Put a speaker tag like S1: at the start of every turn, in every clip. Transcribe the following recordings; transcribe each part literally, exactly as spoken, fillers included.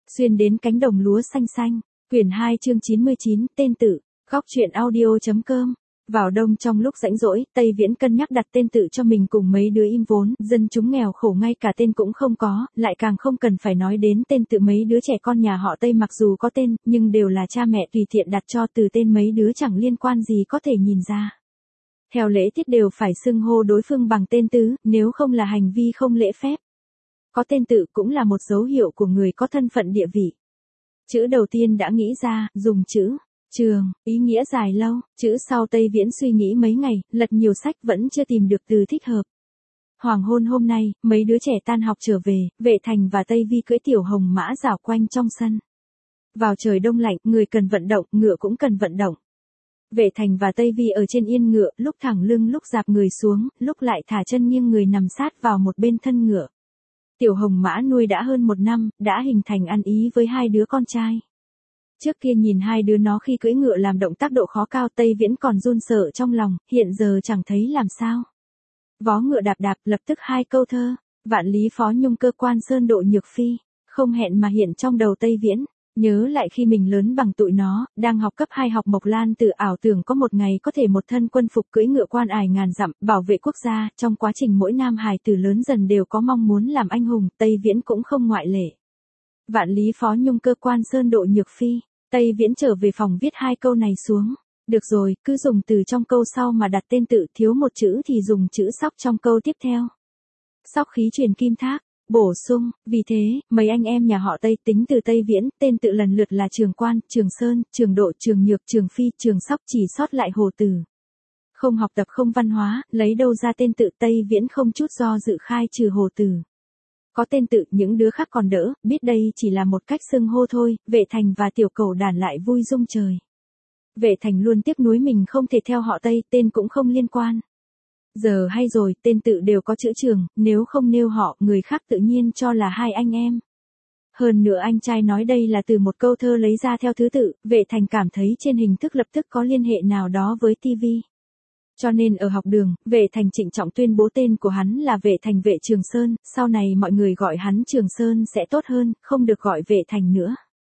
S1: Xuyên đến cánh đồng lúa xanh xanh. Quyển hai chương chín mươi chín, tên tự. Góc truyện audio.com. Vào đông trong lúc rảnh rỗi, Tây Viễn cân nhắc đặt tên tự cho mình cùng mấy đứa im vốn, dân chúng nghèo khổ ngay cả tên cũng không có, lại càng không cần phải nói đến tên tự mấy đứa trẻ con nhà họ Tây mặc dù có tên, nhưng đều là cha mẹ tùy tiện đặt cho, từ tên mấy đứa chẳng liên quan gì có thể nhìn ra. Theo lễ tiết đều phải xưng hô đối phương bằng tên tứ, nếu không là hành vi không lễ phép. Có tên tự cũng là một dấu hiệu của người có thân phận địa vị. Chữ đầu tiên đã nghĩ ra, dùng chữ Trường, ý nghĩa dài lâu, chữ sau Tây Viễn suy nghĩ mấy ngày, lật nhiều sách vẫn chưa tìm được từ thích hợp. Hoàng hôn hôm nay, mấy đứa trẻ tan học trở về, Vệ Thành và Tây Vi cưỡi tiểu hồng mã dạo quanh trong sân. Vào trời đông lạnh, người cần vận động, ngựa cũng cần vận động. Vệ Thành và Tây Vi ở trên yên ngựa, lúc thẳng lưng lúc dạp người xuống, lúc lại thả chân nghiêng người nằm sát vào một bên thân ngựa. Tiểu hồng mã nuôi đã hơn một năm, đã hình thành ăn ý với hai đứa con trai. Trước kia nhìn hai đứa nó khi cưỡi ngựa làm động tác độ khó cao, Tây Viễn còn run sợ trong lòng, hiện giờ chẳng thấy làm sao. Vó ngựa đạp đạp, lập tức hai câu thơ, vạn lý phó nhung cơ quan sơn độ nhược phi, không hẹn mà hiện trong đầu Tây Viễn. Nhớ lại khi mình lớn bằng tụi nó, đang học cấp hai học Mộc Lan tự ảo tưởng có một ngày có thể một thân quân phục cưỡi ngựa quan ải ngàn dặm, bảo vệ quốc gia, trong quá trình mỗi nam hài tử lớn dần đều có mong muốn làm anh hùng, Tây Viễn cũng không ngoại lệ. Vạn lý phó nhung cơ quan sơn độ nhược phi. Tây Viễn trở về phòng viết hai câu này xuống. Được rồi, cứ dùng từ trong câu sau mà đặt tên tự, thiếu một chữ thì dùng chữ sóc trong câu tiếp theo. Sóc khí truyền kim thác, bổ sung, vì thế, mấy anh em nhà họ Tây tính từ Tây Viễn, tên tự lần lượt là Trường Quan, Trường Sơn, Trường Độ, Trường Nhược, Trường Phi, Trường Sóc, chỉ sót lại Hồ Tử. Không học tập không văn hóa, lấy đâu ra tên tự, Tây Viễn không chút do dự khai trừ Hồ Tử. Có tên tự, những đứa khác còn đỡ, biết đây chỉ là một cách xưng hô thôi, Vệ Thành và Tiểu Cẩu Đản lại vui rung trời. Vệ Thành luôn tiếc nuối mình không thể theo họ Tây, tên cũng không liên quan. Giờ hay rồi, tên tự đều có chữ Trường, nếu không nêu họ, người khác tự nhiên cho là hai anh em. Hơn nữa anh trai nói đây là từ một câu thơ lấy ra theo thứ tự, Vệ Thành cảm thấy trên hình thức lập tức có liên hệ nào đó với ti vi. Cho nên ở học đường, Vệ Thành trịnh trọng tuyên bố tên của hắn là Vệ Thành Vệ Trường Sơn, sau này mọi người gọi hắn Trường Sơn sẽ tốt hơn, không được gọi Vệ Thành nữa.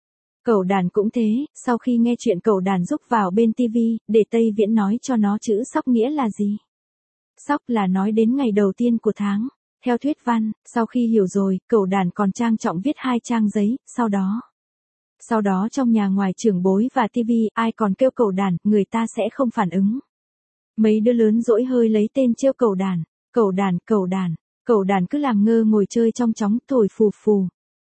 S1: Cẩu Đản cũng thế, sau khi nghe chuyện Cẩu Đản rúc vào bên ti vi, để Tây Viễn nói cho nó chữ sóc nghĩa là gì. Sóc là nói đến ngày đầu tiên của tháng. Theo thuyết văn, sau khi hiểu rồi, Cẩu Đản còn trang trọng viết hai trang giấy, sau đó. Sau đó trong nhà ngoài trưởng bối và ti vi, ai còn kêu Cẩu Đản, người ta sẽ không phản ứng. Mấy đứa lớn dỗi hơi lấy tên trêu Cẩu Đản, Cẩu Đản, Cẩu Đản, Cẩu Đản cứ làm ngơ ngồi chơi trong chóng, thổi phù phù.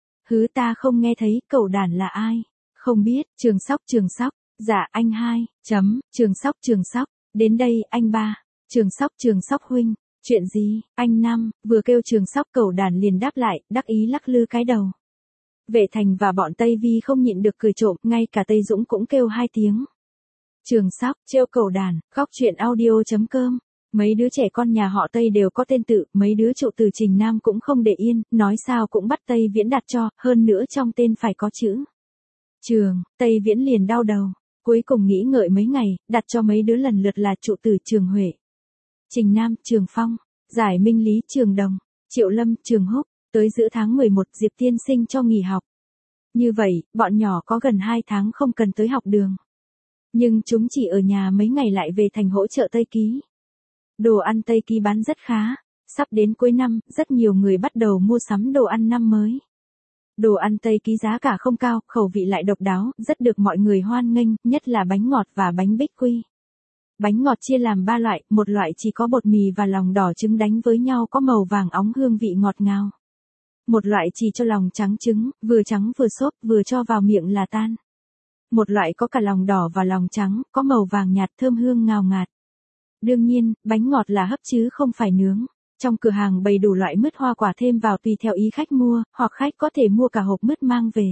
S1: Hứ ta không nghe thấy, Cẩu Đản là ai? Không biết, Trường Sóc, Trường Sóc, dạ anh hai, chấm, Trường Sóc, Trường Sóc, đến đây, anh ba, Trường Sóc, Trường Sóc huynh, chuyện gì, anh năm, vừa kêu Trường Sóc Cẩu Đản liền đáp lại, đắc ý lắc lư cái đầu. Vệ Thành và bọn Tây Vi không nhịn được cười trộm, ngay cả Tây Dũng cũng kêu hai tiếng. Trường Sóc, trêu Cẩu Đản, góc truyện audio.com. Mấy đứa trẻ con nhà họ Tây đều có tên tự, mấy đứa trụ từ Trình Nam cũng không để yên, nói sao cũng bắt Tây Viễn đặt cho, hơn nữa trong tên phải có chữ Trường, Tây Viễn liền đau đầu. Cuối cùng nghĩ ngợi mấy ngày, đặt cho mấy đứa lần lượt là trụ từ Trường Huệ, Trình Nam, Trường Phong, Giải Minh Lý, Trường Đồng, Triệu Lâm, Trường Húc. Tới giữa tháng mười một, Diệp tiên sinh cho nghỉ học. Như vậy, bọn nhỏ có gần hai tháng không cần tới học đường. Nhưng chúng chỉ ở nhà mấy ngày lại về thành hỗ trợ Tây Ký. Đồ ăn Tây Ký bán rất khá. Sắp đến cuối năm, rất nhiều người bắt đầu mua sắm đồ ăn năm mới. Đồ ăn Tây Ký giá cả không cao, khẩu vị lại độc đáo, rất được mọi người hoan nghênh, nhất là bánh ngọt và bánh bích quy. Bánh ngọt chia làm ba loại, một loại chỉ có bột mì và lòng đỏ trứng đánh với nhau có màu vàng óng hương vị ngọt ngào. Một loại chỉ cho lòng trắng trứng, vừa trắng vừa xốp, vừa cho vào miệng là tan. Một loại có cả lòng đỏ và lòng trắng, có màu vàng nhạt thơm hương ngào ngạt. Đương nhiên, bánh ngọt là hấp chứ không phải nướng. Trong cửa hàng bày đủ loại mứt hoa quả thêm vào tùy theo ý khách mua, hoặc khách có thể mua cả hộp mứt mang về.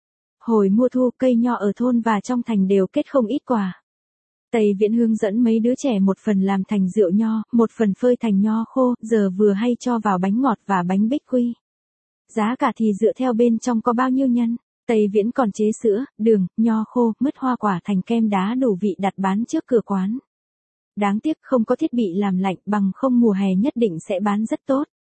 S1: Hồi mùa thu, cây nho ở thôn và trong thành đều kết không ít quà. Tây Viễn hướng dẫn mấy đứa trẻ một phần làm thành rượu nho, một phần phơi thành nho khô, giờ vừa hay cho vào bánh ngọt và bánh bích quy. Giá cả thì dựa theo bên trong có bao nhiêu nhân. Tây Viễn còn chế sữa, đường, nho khô, mứt hoa quả thành kem đá đủ vị đặt bán trước cửa quán. Đáng tiếc không có thiết bị làm lạnh, bằng không mùa hè nhất định sẽ bán rất tốt.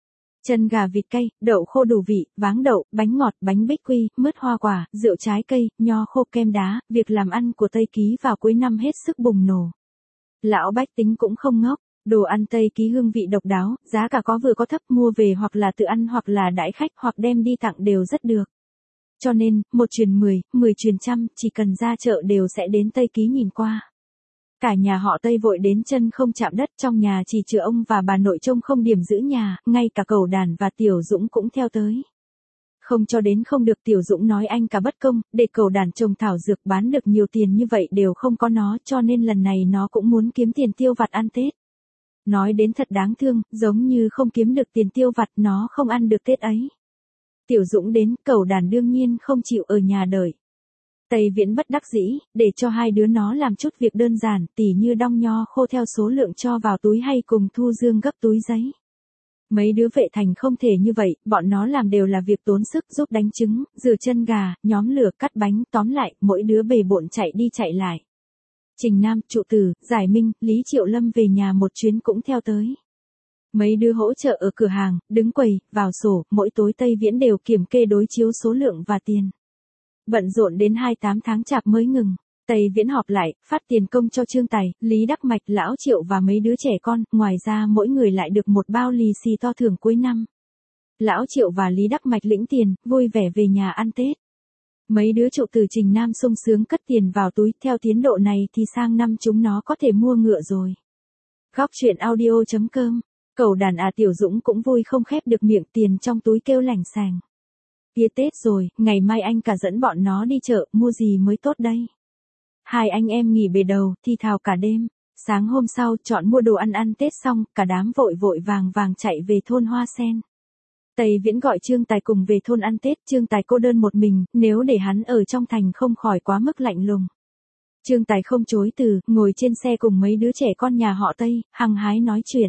S1: chân gà vịt cay, đậu khô đủ vị, váng đậu, bánh ngọt, bánh bích quy, mứt hoa quả, rượu trái cây, nho khô kem đá, việc làm ăn của Tây Ký vào cuối năm hết sức bùng nổ. Lão bách tính cũng không ngốc, đồ ăn Tây Ký hương vị độc đáo, giá cả có vừa có thấp, mua về hoặc là tự ăn hoặc là đãi khách hoặc đem đi tặng đều rất được. Cho nên, một truyền mười, mười truyền trăm, chỉ cần ra chợ đều sẽ đến Tây Ký nhìn qua. Cả nhà họ Tây vội đến chân không chạm đất, trong nhà chỉ trừ ông và bà nội trông không điểm giữ nhà, ngay cả Cẩu Đản và Tiểu Dũng cũng theo tới. Không cho đến không được, Tiểu Dũng nói anh cả bất công, để Cẩu Đản trồng thảo dược bán được nhiều tiền như vậy đều không có nó, cho nên lần này nó cũng muốn kiếm tiền tiêu vặt ăn Tết. Nói đến thật đáng thương, giống như không kiếm được tiền tiêu vặt nó không ăn được Tết ấy. Tiểu Dũng đến, Cẩu Đản đương nhiên không chịu ở nhà đợi. Tây Viễn bất đắc dĩ, để cho hai đứa nó làm chút việc đơn giản, tỉ như đong nho khô theo số lượng cho vào túi hay cùng Thu Dương gấp túi giấy. Mấy đứa Vệ Thành không thể như vậy, bọn nó làm đều là việc tốn sức, giúp đánh trứng, rửa chân gà, nhóm lửa, cắt bánh, tóm lại, mỗi đứa bề bộn chạy đi chạy lại. Trình Nam, Trụ Tử, Giải Minh, Lý Triệu Lâm về nhà một chuyến cũng theo tới. Mấy đứa hỗ trợ ở cửa hàng, đứng quầy, vào sổ, mỗi tối Tây Viễn đều kiểm kê đối chiếu số lượng và tiền. Bận rộn đến hai mươi tám tháng chạp mới ngừng. Tây Viễn họp lại, phát tiền công cho Trương Tài, Lý Đắc Mạch, Lão Triệu và mấy đứa trẻ con, ngoài ra mỗi người lại được một bao lì xì to thưởng cuối năm. Lão Triệu và Lý Đắc Mạch lĩnh tiền, vui vẻ về nhà ăn Tết. Mấy đứa Trụ Tử Trình Nam sung sướng cất tiền vào túi, theo tiến độ này thì sang năm chúng nó có thể mua ngựa rồi. Góc truyện audio chấm com. Cẩu Đản à, Tiểu Dũng cũng vui không khép được miệng, tiền trong túi kêu lảnh sành. Kia Tết rồi, ngày mai anh cả dẫn bọn nó đi chợ, mua gì mới tốt đây. Hai anh em nghỉ bề đầu, thi thào cả đêm. Sáng hôm sau, chọn mua đồ ăn ăn Tết xong, cả đám vội vội vàng vàng chạy về thôn Hoa Sen. Tây Viễn gọi Trương Tài cùng về thôn ăn Tết, Trương Tài cô đơn một mình, nếu để hắn ở trong thành không khỏi quá mức lạnh lùng. Trương Tài không chối từ, ngồi trên xe cùng mấy đứa trẻ con nhà họ Tây, hăng hái nói chuyện.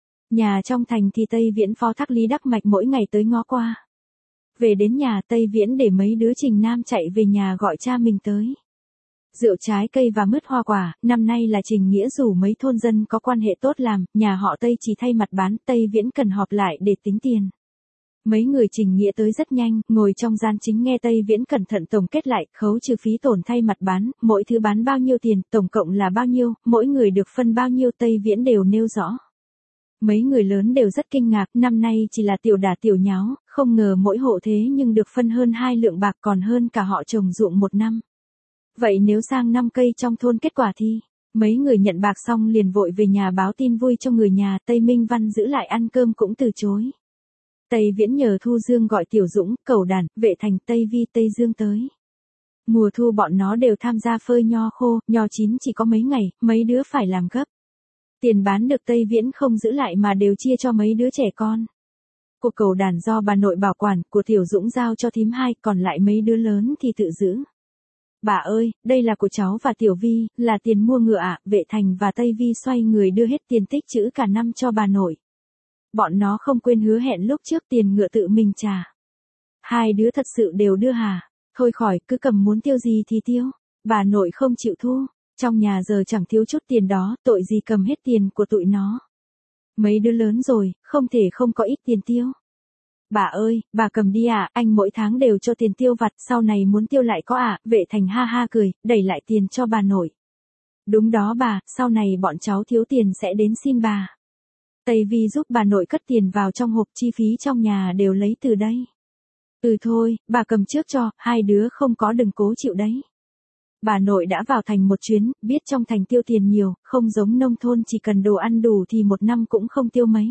S1: Nhà trong thành thì Tây Viễn phó thác Lý Đắc Mạch mỗi ngày tới ngó qua. Về đến nhà, Tây Viễn để mấy đứa Trình Nam chạy về nhà gọi cha mình tới. Rượu trái cây và mứt hoa quả, năm nay là Trình Nghĩa rủ mấy thôn dân có quan hệ tốt làm, nhà họ Tây chỉ thay mặt bán, Tây Viễn cần họp lại để tính tiền. Mấy người Trình Nghĩa tới rất nhanh, ngồi trong gian chính nghe Tây Viễn cẩn thận tổng kết lại, khấu trừ phí tổn thay mặt bán, mỗi thứ bán bao nhiêu tiền, tổng cộng là bao nhiêu, mỗi người được phân bao nhiêu, Tây Viễn đều nêu rõ. Mấy người lớn đều rất kinh ngạc, năm nay chỉ là tiểu đả tiểu nháo, không ngờ mỗi hộ thế nhưng được phân hơn hai lượng bạc, còn hơn cả họ trồng ruộng một năm. Vậy nếu sang năm cây trong thôn kết quả thì, mấy người nhận bạc xong liền vội về nhà báo tin vui cho người nhà, Tây Minh Văn giữ lại ăn cơm cũng từ chối. Tây Viễn nhờ Thu Dương gọi Tiểu Dũng, Cẩu Đản, Vệ Thành, Tây Vi, Tây Dương tới. Mùa thu bọn nó đều tham gia phơi nho khô, nho chín chỉ có mấy ngày, mấy đứa phải làm gấp. Tiền bán được Tây Viễn không giữ lại mà đều chia cho mấy đứa trẻ con. Của Cẩu Đản do bà nội bảo quản, của Tiểu Dũng giao cho thím hai, còn lại mấy đứa lớn thì tự giữ. Bà ơi, đây là của cháu và Tiểu Vi, là tiền mua ngựa ạ. Vệ Thành và Tây Vi xoay người đưa hết tiền tích trữ cả năm cho bà nội. Bọn nó không quên hứa hẹn lúc trước tiền ngựa tự mình trả. Hai đứa thật sự đều đưa hả? Thôi khỏi, cứ cầm muốn tiêu gì thì tiêu. Bà nội không chịu thu. Trong nhà giờ chẳng thiếu chút tiền đó, tội gì cầm hết tiền của tụi nó. Mấy đứa lớn rồi, không thể không có ít tiền tiêu. Bà ơi, bà cầm đi ạ, à, anh mỗi tháng đều cho tiền tiêu vặt, sau này muốn tiêu lại có ạ, à? Vệ Thành ha ha cười, đẩy lại tiền cho bà nội. Đúng đó bà, sau này bọn cháu thiếu tiền sẽ đến xin bà. Tây Vi giúp bà nội cất tiền vào trong hộp, chi phí trong nhà đều lấy từ đây. Ừ thôi, bà cầm trước cho, hai đứa không có đừng cố chịu đấy. Bà nội đã vào thành một chuyến, biết trong thành tiêu tiền nhiều, không giống nông thôn chỉ cần đồ ăn đủ thì một năm cũng không tiêu mấy.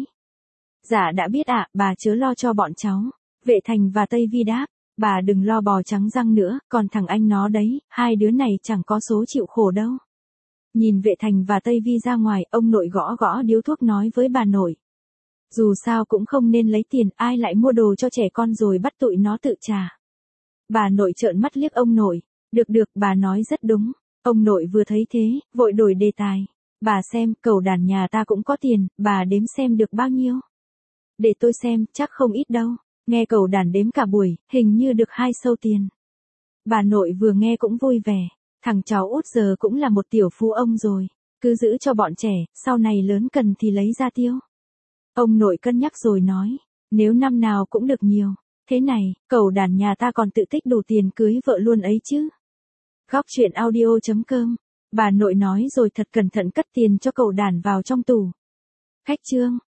S1: Dạ đã biết ạ, à, bà chớ lo cho bọn cháu. Vệ Thành và Tây Vi đáp, bà đừng lo bò trắng răng nữa, còn thằng anh nó đấy, hai đứa này chẳng có số chịu khổ đâu. Nhìn Vệ Thành và Tây Vi ra ngoài, ông nội gõ gõ điếu thuốc nói với bà nội. Dù sao cũng không nên lấy tiền, ai lại mua đồ cho trẻ con rồi bắt tụi nó tự trả. Bà nội trợn mắt liếc ông nội. Được được, bà nói rất đúng. Ông nội vừa thấy thế, vội đổi đề tài. Bà xem, Cẩu Đản nhà ta cũng có tiền, bà đếm xem được bao nhiêu. Để tôi xem, chắc không ít đâu. Nghe Cẩu Đản đếm cả buổi, hình như được hai sâu tiền. Bà nội vừa nghe cũng vui vẻ. Thằng cháu út giờ cũng là một tiểu phú ông rồi. Cứ giữ cho bọn trẻ, sau này lớn cần thì lấy ra tiêu. Ông nội cân nhắc rồi nói. Nếu năm nào cũng được nhiều. Thế này, cẩu đàn nhà ta còn tự tích đủ tiền cưới vợ luôn ấy chứ. Góc chuyện audio chấm com. Bà nội nói rồi thật cẩn thận cất tiền cho cẩu đàn vào trong tủ. Khách chương.